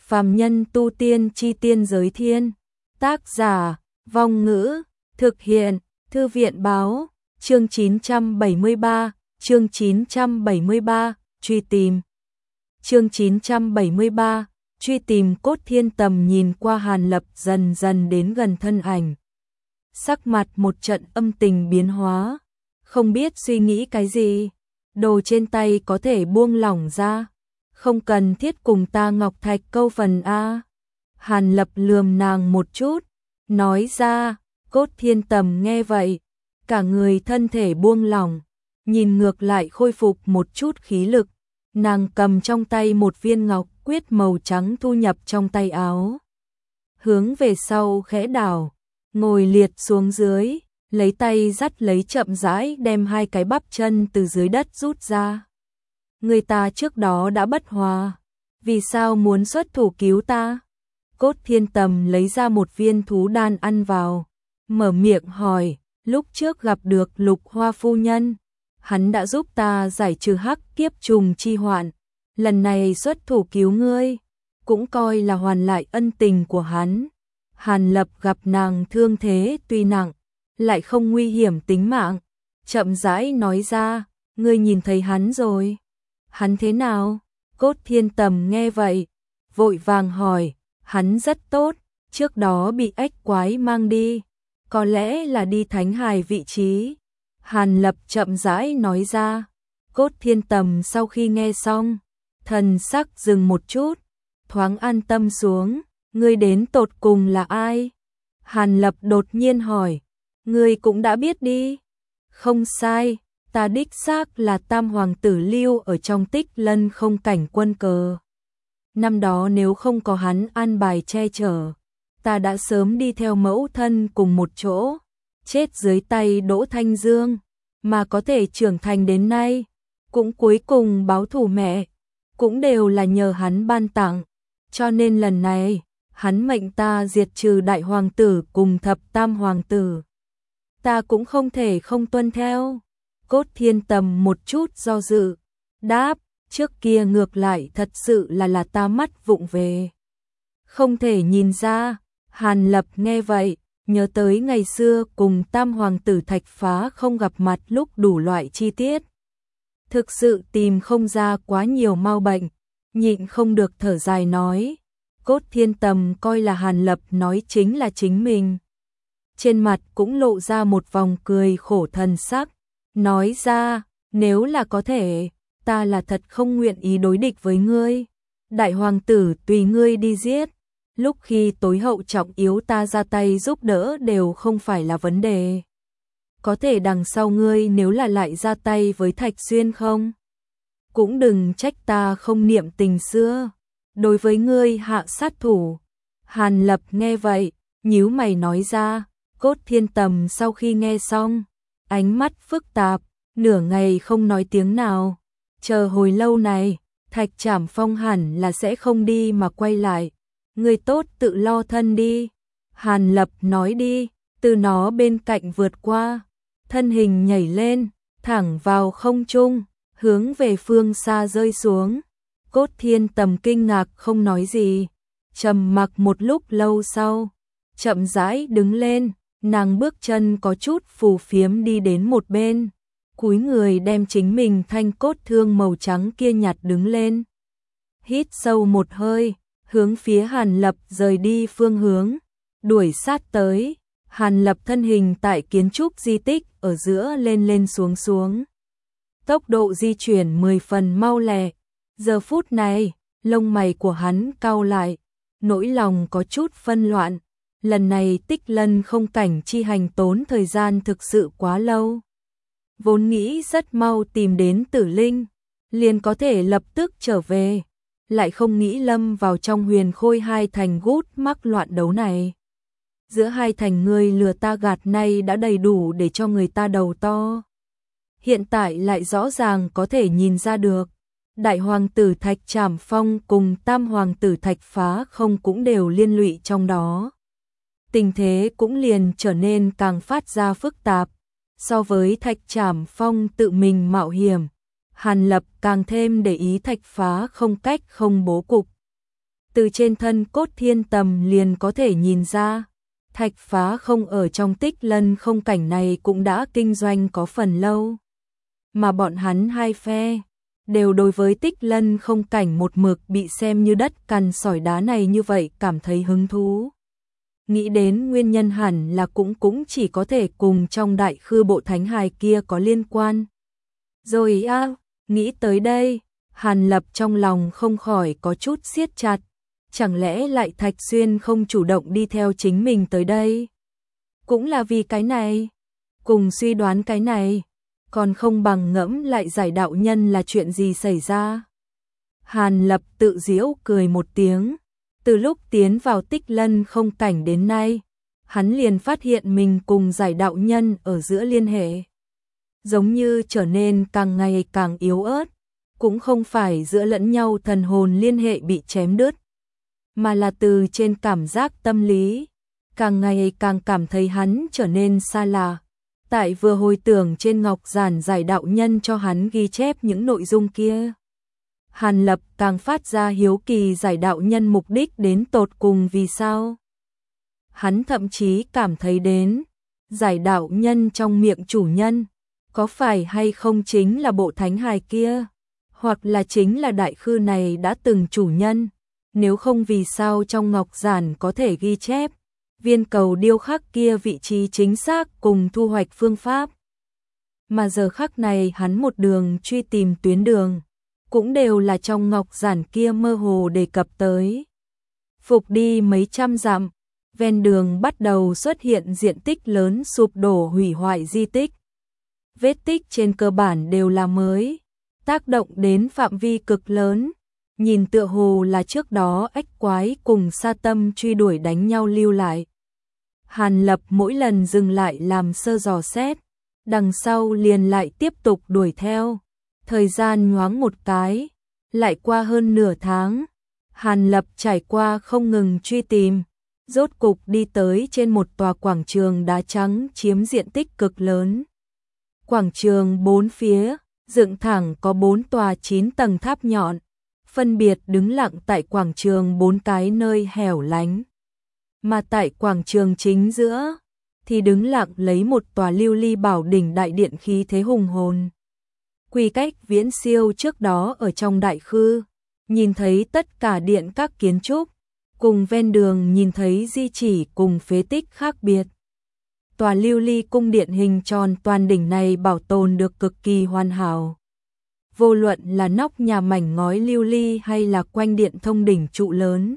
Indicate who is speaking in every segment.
Speaker 1: Phàm nhân tu tiên chi tiên giới thiên. Tác giả, Vong Ngữ, thực hiện, Thư viện báo, chương 973, truy tìm. Chương 973, truy tìm. Cốt Thiên Tầm nhìn qua Hàn Lập dần dần đến gần thân ảnh. Sắc mặt một trận âm tình biến hóa, không biết suy nghĩ cái gì. Đồ trên tay có thể buông lỏng ra, không cần thiết cùng ta ngọc thạch câu phần a. Hàn Lập lườm nàng một chút, nói ra. Cốt Thiên Tầm nghe vậy, cả người thân thể buông lỏng, nhìn ngược lại khôi phục một chút khí lực. Nàng cầm trong tay một viên ngọc quyết màu trắng thu nhập trong tay áo, hướng về sau khẽ đảo, ngồi liệt xuống dưới, lấy tay dắt lấy chậm rãi đem hai cái bắp chân từ dưới đất rút ra. Người ta trước đó đã bất hòa, vì sao muốn xuất thủ cứu ta? Cốt Thiên Tầm lấy ra một viên thú đan ăn vào, mở miệng hỏi. Lúc trước gặp được Lục Hoa phu nhân, hắn đã giúp ta giải trừ hắc kiếp trùng chi hoạn, lần này xuất thủ cứu ngươi, cũng coi là hoàn lại ân tình của hắn. Hàn Lập gặp nàng thương thế tuy nặng, lại không nguy hiểm tính mạng, chậm rãi nói ra. Ngươi nhìn thấy hắn rồi? Hắn thế nào? Cốt Thiên Tầm nghe vậy, vội vàng hỏi. Hắn rất tốt, trước đó bị ếch quái mang đi, có lẽ là đi Thánh Hải vị trí. Hàn Lập chậm rãi nói ra. Cốt Thiên Tầm sau khi nghe xong, thần sắc dừng một chút, thoáng an tâm xuống. Ngươi đến tột cùng là ai? Hàn Lập đột nhiên hỏi. Ngươi cũng đã biết đi. Không sai, ta đích xác là Tam Hoàng tử Lưu ở trong Tích Lân không cảnh quân cờ. Năm đó nếu không có hắn an bài che chở, ta đã sớm đi theo mẫu thân cùng một chỗ, chết dưới tay Đỗ Thanh Dương, mà có thể trưởng thành đến nay, cũng cuối cùng báo thù mẹ, cũng đều là nhờ hắn ban tặng. Cho nên lần này, hắn mệnh ta diệt trừ đại hoàng tử cùng thập tam hoàng tử, ta cũng không thể không tuân theo. Cốt Thiên Tầm một chút do dự, đáp. Trước kia ngược lại thật sự là ta mắt vụng về, không thể nhìn ra. Hàn Lập nghe vậy, nhớ tới ngày xưa cùng Tam Hoàng tử Thạch Phá không gặp mặt lúc đủ loại chi tiết. Thực sự tìm không ra quá nhiều mau bệnh, nhịn không được thở dài nói. Cốt Thiên Tầm coi là Hàn Lập nói chính là chính mình. Trên mặt cũng lộ ra một vòng cười khổ thần sắc, nói ra. Nếu là có thể, ta là thật không nguyện ý đối địch với ngươi. Đại hoàng tử tùy ngươi đi giết, lúc khi tối hậu trọng yếu ta ra tay giúp đỡ đều không phải là vấn đề. Có thể đằng sau ngươi nếu là lại ra tay với Thạch Xuyên không, cũng đừng trách ta không niệm tình xưa, đối với ngươi hạ sát thủ. Hàn Lập nghe vậy, nhíu mày nói ra. Cốt Thiên Tầm sau khi nghe xong, ánh mắt phức tạp, nửa ngày không nói tiếng nào. Chờ hồi lâu này, Thạch Trảm Phong hẳn là sẽ không đi mà quay lại. Ngươi tốt tự lo thân đi. Hàn Lập nói đi, từ nó bên cạnh vượt qua, thân hình nhảy lên, thẳng vào không trung, hướng về phương xa rơi xuống. Cốt Thiên Tầm kinh ngạc không nói gì, trầm mặc một lúc lâu sau, chậm rãi đứng lên, nàng bước chân có chút phù phiếm đi đến một bên, cúi người đem chính mình thanh cốt thương màu trắng kia nhặt đứng lên. Hít sâu một hơi, hướng phía Hàn Lập rời đi phương hướng, đuổi sát tới. Hàn Lập thân hình tại kiến trúc di tích ở giữa lên lên xuống xuống, tốc độ di chuyển 10 phần mau lẹ. Giờ phút này, lông mày của hắn cau lại, nỗi lòng có chút phân loạn. Lần này Tích Lân không cảnh chi hành tốn thời gian thực sự quá lâu. Vốn nghĩ rất mau tìm đến Tử Linh, liền có thể lập tức trở về, lại không nghĩ lâm vào trong Huyền Khôi hai thành gút mắc loạn đấu này. Giữa hai thành ngươi lừa ta gạt này đã đầy đủ để cho người ta đầu to. Hiện tại lại rõ ràng có thể nhìn ra được, Đại Hoàng tử Thạch Trảm Phong cùng Tam Hoàng tử Thạch Phá không cũng đều liên lụy trong đó. Tình thế cũng liền trở nên càng phát ra phức tạp. So với Thạch Trảm Phong tự mình mạo hiểm, Hàn Lập càng thêm để ý Thạch Phá không cách không bố cục. Từ trên thân Cốt Thiên Tầm liền có thể nhìn ra, Thạch Phá không ở trong Tích Lân không cảnh này cũng đã kinh doanh có phần lâu. Mà bọn hắn hai phe đều đối với Tích Lân không cảnh một mực bị xem như đất cằn sỏi đá này như vậy cảm thấy hứng thú. Nghĩ đến nguyên nhân hẳn là cũng chỉ có thể cùng trong Đại Khư Bộ Thánh Hài kia có liên quan. Rồi nghĩ tới đây, Hàn Lập trong lòng không khỏi có chút siết chặt. Chẳng lẽ lại Thạch Xuyên không chủ động đi theo chính mình tới đây? Cũng là vì cái này. Cùng suy đoán cái này, còn không bằng ngẫm lại Giải đạo nhân là chuyện gì xảy ra. Hàn Lập tự giễu cười một tiếng. Từ lúc tiến vào Tích Lân không cảnh đến nay, hắn liền phát hiện mình cùng Giải đạo nhân ở giữa liên hệ. Giống như trở nên càng ngày càng yếu ớt, cũng không phải giữa lẫn nhau thần hồn liên hệ bị chém đứt, mà là từ trên cảm giác tâm lý, càng ngày càng cảm thấy hắn trở nên xa lạ. Tại vừa hồi tưởng trên ngọc giản Giải đạo nhân cho hắn ghi chép những nội dung kia, Hàn Lập càng phát ra hiếu kỳ Giải đạo nhân mục đích đến tột cùng vì sao. Hắn thậm chí cảm thấy đến, Giải đạo nhân trong miệng chủ nhân, có phải hay không chính là bộ thánh hài kia, hoặc là chính là Đại Khư này đã từng chủ nhân, nếu không vì sao trong ngọc giản có thể ghi chép viên cầu điêu khắc kia vị trí chính xác cùng thu hoạch phương pháp. Mà giờ khắc này hắn một đường truy tìm tuyến đường, cũng đều là trong ngọc giản kia mơ hồ đề cập tới. Phục đi mấy trăm dặm, ven đường bắt đầu xuất hiện diện tích lớn sụp đổ hủy hoại di tích. Vết tích trên cơ bản đều là mới, tác động đến phạm vi cực lớn, nhìn tựa hồ là trước đó ách quái cùng sa tâm truy đuổi đánh nhau lưu lại. Hàn Lập mỗi lần dừng lại làm sơ dò xét, đằng sau liền lại tiếp tục đuổi theo. Thời gian nhoáng một cái, lại qua hơn nửa tháng, Hàn Lập trải qua không ngừng truy tìm, rốt cục đi tới trên một tòa quảng trường đá trắng chiếm diện tích cực lớn. Quảng trường bốn phía, dựng thẳng có 4 tòa 9 tầng tháp nhọn, phân biệt đứng lặng tại quảng trường 4 cái nơi hẻo lánh. Mà tại quảng trường chính giữa, thì đứng lặng lấy một tòa lưu ly bảo đỉnh đại điện khí thế hùng hồn. Quy cách viễn siêu trước đó ở trong Đại Khư, nhìn thấy tất cả điện các kiến trúc, cùng ven đường nhìn thấy di chỉ cùng phế tích khác biệt. Tòa lưu ly cung điện hình tròn toàn đỉnh này bảo tồn được cực kỳ hoàn hảo. Vô luận là nóc nhà mảnh ngói lưu ly hay là quanh điện thông đỉnh trụ lớn,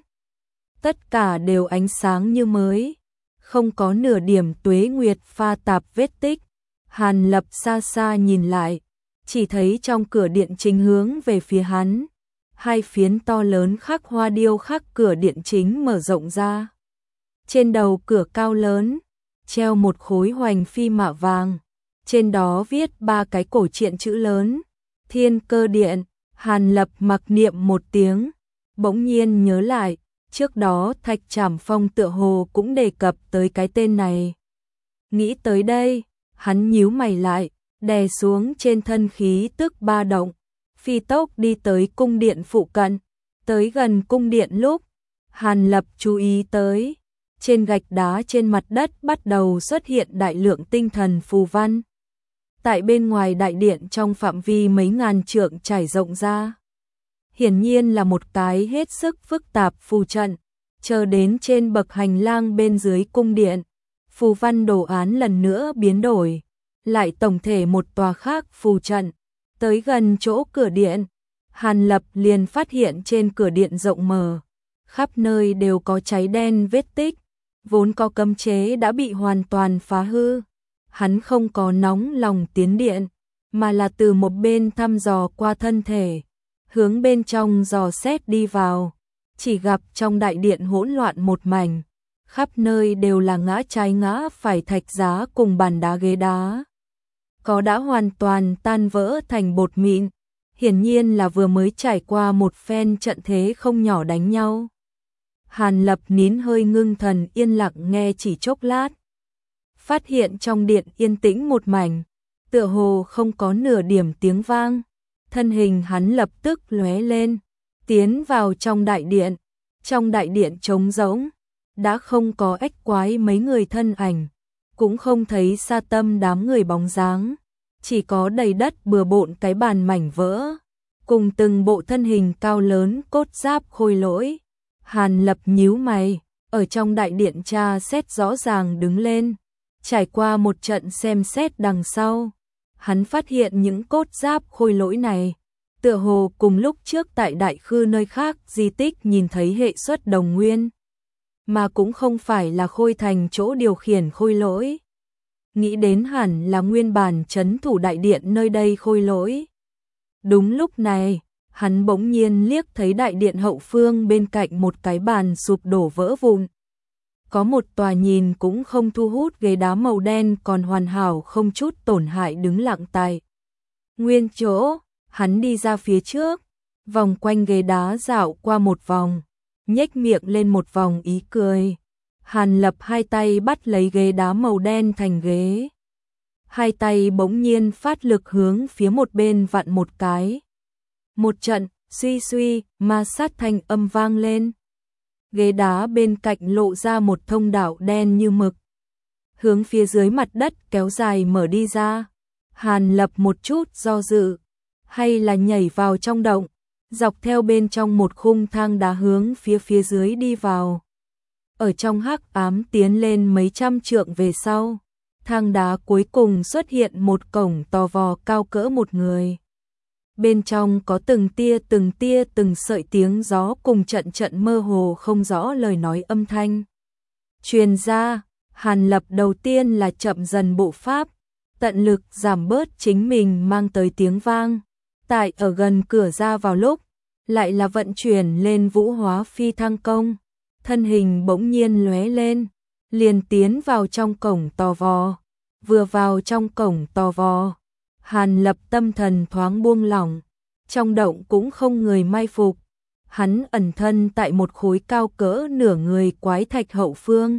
Speaker 1: tất cả đều ánh sáng như mới, không có nửa điểm tuế nguyệt pha tạp vết tích. Hàn Lập xa xa nhìn lại, chỉ thấy trong cửa điện chính hướng về phía hắn, hai phiến to lớn khắc hoa điêu khắc cửa điện chính mở rộng ra. Trên đầu cửa cao lớn, treo một khối hoành phi mạ vàng, trên đó viết 3 cái cổ truyện chữ lớn, Thiên Cơ Điện. Hàn Lập mặc niệm một tiếng, bỗng nhiên nhớ lại, trước đó Thạch Trảm Phong tựa hồ cũng đề cập tới cái tên này. Nghĩ tới đây, hắn nhíu mày lại, đè xuống trên thân khí tức ba động, phi tốc đi tới cung điện phụ cận. Tới gần cung điện lúc, Hàn Lập chú ý tới, trên gạch đá trên mặt đất bắt đầu xuất hiện đại lượng tinh thần phù văn. Tại bên ngoài đại điện trong phạm vi mấy ngàn trượng trải rộng ra, hiển nhiên là một cái hết sức phức tạp phù trận. Chờ đến trên bậc hành lang bên dưới cung điện, phù văn đồ án lần nữa biến đổi, lại tổng thể một tòa khác phù trận. Tới gần chỗ cửa điện, Hàn Lập liền phát hiện trên cửa điện rộng mở, khắp nơi đều có cháy đen vết tích, vốn có cấm chế đã bị hoàn toàn phá hư. Hắn không có nóng lòng tiến điện, mà là từ một bên thăm dò qua thân thể, hướng bên trong dò xét đi vào, chỉ gặp trong đại điện hỗn loạn một mảnh, khắp nơi đều là ngã trái ngã phải thạch giá cùng bàn đá ghế đá. Có đã hoàn toàn tan vỡ thành bột mịn, hiển nhiên là vừa mới trải qua một phen trận thế không nhỏ đánh nhau. Hàn Lập nín hơi ngưng thần yên lặng nghe chỉ chốc lát, phát hiện trong điện yên tĩnh một mảnh, tựa hồ không có nửa điểm tiếng vang. Thân hình hắn lập tức lóe lên, tiến vào trong đại điện, Trong đại điện trống rỗng, đã không có ếch quái mấy người thân ảnh, cũng không thấy Sa Tâm đám người bóng dáng, chỉ có đầy đất bừa bộn cái bàn mảnh vỡ, cùng từng bộ thân hình cao lớn cốt giáp khôi lỗi. Hàn Lập nhíu mày, ở trong đại điện tra xét rõ ràng đứng lên, trải qua một trận xem xét đằng sau, hắn phát hiện những cốt giáp khôi lỗi này, tựa hồ cùng lúc trước tại đại khư nơi khác di tích nhìn thấy hệ suất đồng nguyên, mà cũng không phải là khôi thành chỗ điều khiển khôi lỗi. Nghĩ đến hẳn là nguyên bản trấn thủ đại điện nơi đây khôi lỗi. Đúng lúc này, hắn bỗng nhiên liếc thấy đại điện hậu phương bên cạnh một cái bàn sụp đổ vỡ vụn. Có một tòa nhìn cũng không thu hút ghế đá màu đen còn hoàn hảo không chút tổn hại đứng lặng tại nguyên chỗ. Hắn đi ra phía trước, vòng quanh ghế đá dạo qua một vòng, nhếch miệng lên một vòng ý cười. Hàn Lập hai tay bắt lấy ghế đá màu đen thành ghế. Hai tay bỗng nhiên phát lực hướng phía một bên vặn một cái. Một trận, suy suy, ma sát thanh âm vang lên. Ghế đá bên cạnh lộ ra một thông đạo đen như mực, hướng phía dưới mặt đất kéo dài mở đi ra. Hàn Lập một chút do dự, hay là nhảy vào trong động, dọc theo bên trong một khung thang đá hướng phía dưới đi vào. Ở trong hắc ám tiến lên mấy trăm trượng về sau, thang đá cuối cùng xuất hiện một cổng to vò cao cỡ một người. Bên trong có từng tia từng sợi tiếng gió cùng trận trận mơ hồ không rõ lời nói âm thanh truyền ra. Hàn Lập đầu tiên là chậm dần bộ pháp, tận lực giảm bớt chính mình mang tới tiếng vang. Tại ở gần cửa ra vào lúc, lại là vận chuyển lên vũ hóa phi thăng công, thân hình bỗng nhiên lóe lên, liền tiến vào trong cổng to vò. Vừa vào trong cổng to vò, Hàn Lập tâm thần thoáng buông lỏng, trong động cũng không người mai phục, hắn ẩn thân tại một khối cao cỡ nửa người quái thạch hậu phương.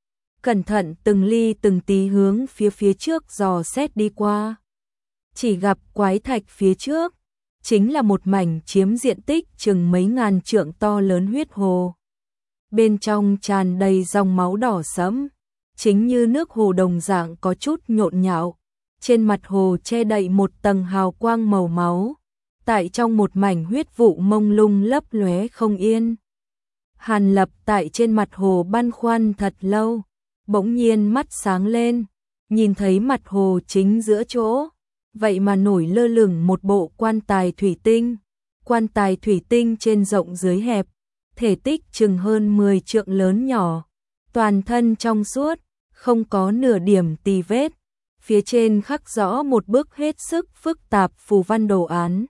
Speaker 1: Cẩn thận từng ly từng tí hướng phía trước dò xét đi qua. Chỉ gặp quái thạch phía trước, chính là một mảnh chiếm diện tích chừng mấy ngàn trượng to lớn huyết hồ. Bên trong tràn đầy dòng máu đỏ sẫm, chính như nước hồ đồng dạng có chút nhộn nhạo. Trên mặt hồ che đậy một tầng hào quang màu máu, tại trong một mảnh huyết vụ mông lung lấp lóe không yên. Hàn Lập tại trên mặt hồ băn khoăn thật lâu, bỗng nhiên mắt sáng lên, nhìn thấy mặt hồ chính giữa chỗ, vậy mà nổi lơ lửng một bộ quan tài thủy tinh. Quan tài thủy tinh trên rộng dưới hẹp, thể tích chừng hơn 10 trượng lớn nhỏ, toàn thân trong suốt, không có nửa điểm tì vết. Phía trên khắc rõ một bức hết sức phức tạp phù văn đồ án.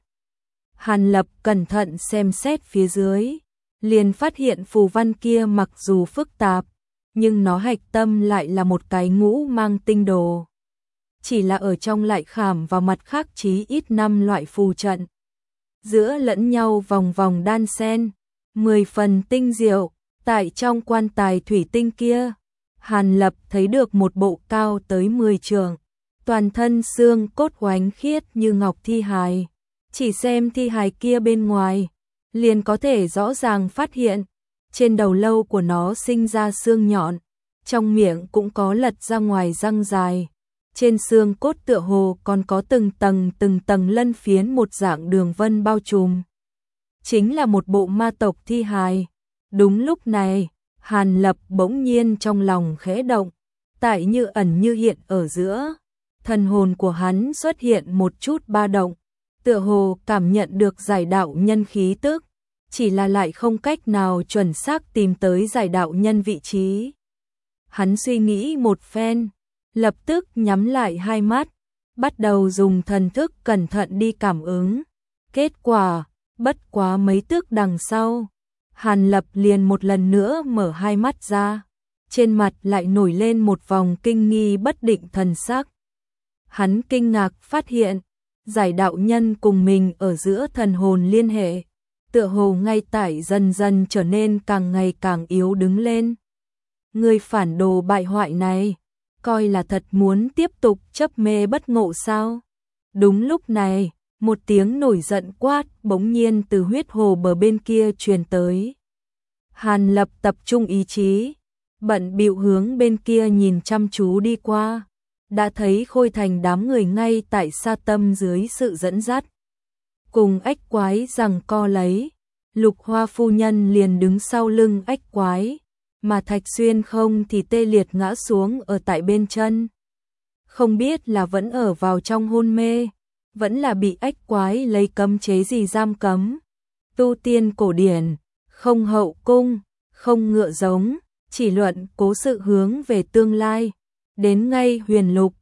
Speaker 1: Hàn Lập cẩn thận xem xét phía dưới, liền phát hiện phù văn kia mặc dù phức tạp, nhưng nó hạch tâm lại là một cái ngũ mang tinh đồ. Chỉ là ở trong lại khảm vào mặt khác chí ít 5 loại phù trận, giữa lẫn nhau vòng vòng đan xen, 10 phần tinh diệu. Tại trong quan tài thủy tinh kia, Hàn Lập thấy được một bộ cao tới 10 trượng, toàn thân xương cốt oánh khiết như ngọc thi hài. Chỉ xem thi hài kia bên ngoài, liền có thể rõ ràng phát hiện, trên đầu lâu của nó sinh ra xương nhọn, trong miệng cũng có lật ra ngoài răng dài. Trên xương cốt tựa hồ còn có từng tầng lân phiến một dạng đường vân bao trùm. Chính là một bộ ma tộc thi hài. Đúng lúc này, Hàn Lập bỗng nhiên trong lòng khẽ động, tại như ẩn như hiện ở giữa, thần hồn của hắn xuất hiện một chút ba động, tựa hồ cảm nhận được giải đạo nhân khí tức, chỉ là lại không cách nào chuẩn xác tìm tới giải đạo nhân vị trí. Hắn suy nghĩ một phen, lập tức nhắm lại hai mắt, bắt đầu dùng thần thức cẩn thận đi cảm ứng. Kết quả, bất quá mấy tức đằng sau, Hàn Lập liền một lần nữa mở hai mắt ra, trên mặt lại nổi lên một vòng kinh nghi bất định thần sắc. Hắn kinh ngạc phát hiện, giải đạo nhân cùng mình ở giữa thần hồn liên hệ, tựa hồ ngay tại dần dần trở nên càng ngày càng yếu đứng lên. Người phản đồ bại hoại này, coi là thật muốn tiếp tục chấp mê bất ngộ sao? Đúng lúc này, một tiếng nổi giận quát bỗng nhiên từ huyết hồ bờ bên kia truyền tới. Hàn Lập tập trung ý chí, bận bịu hướng bên kia nhìn chăm chú đi qua, đã thấy Khôi Thành đám người ngay tại Sa Tâm dưới sự dẫn dắt. Cùng ách quái giằng co lấy, Lục Hoa phu nhân liền đứng sau lưng ách quái, mà Thạch Xuyên không thì tê liệt ngã xuống ở tại bên chân. Không biết là vẫn ở vào trong hôn mê, vẫn là bị ách quái lấy cấm chế gì giam cấm. Tu tiên cổ điển, không hậu cung, không ngựa giống, chỉ luận cố sự hướng về tương lai. Đến ngay Huyền Lục,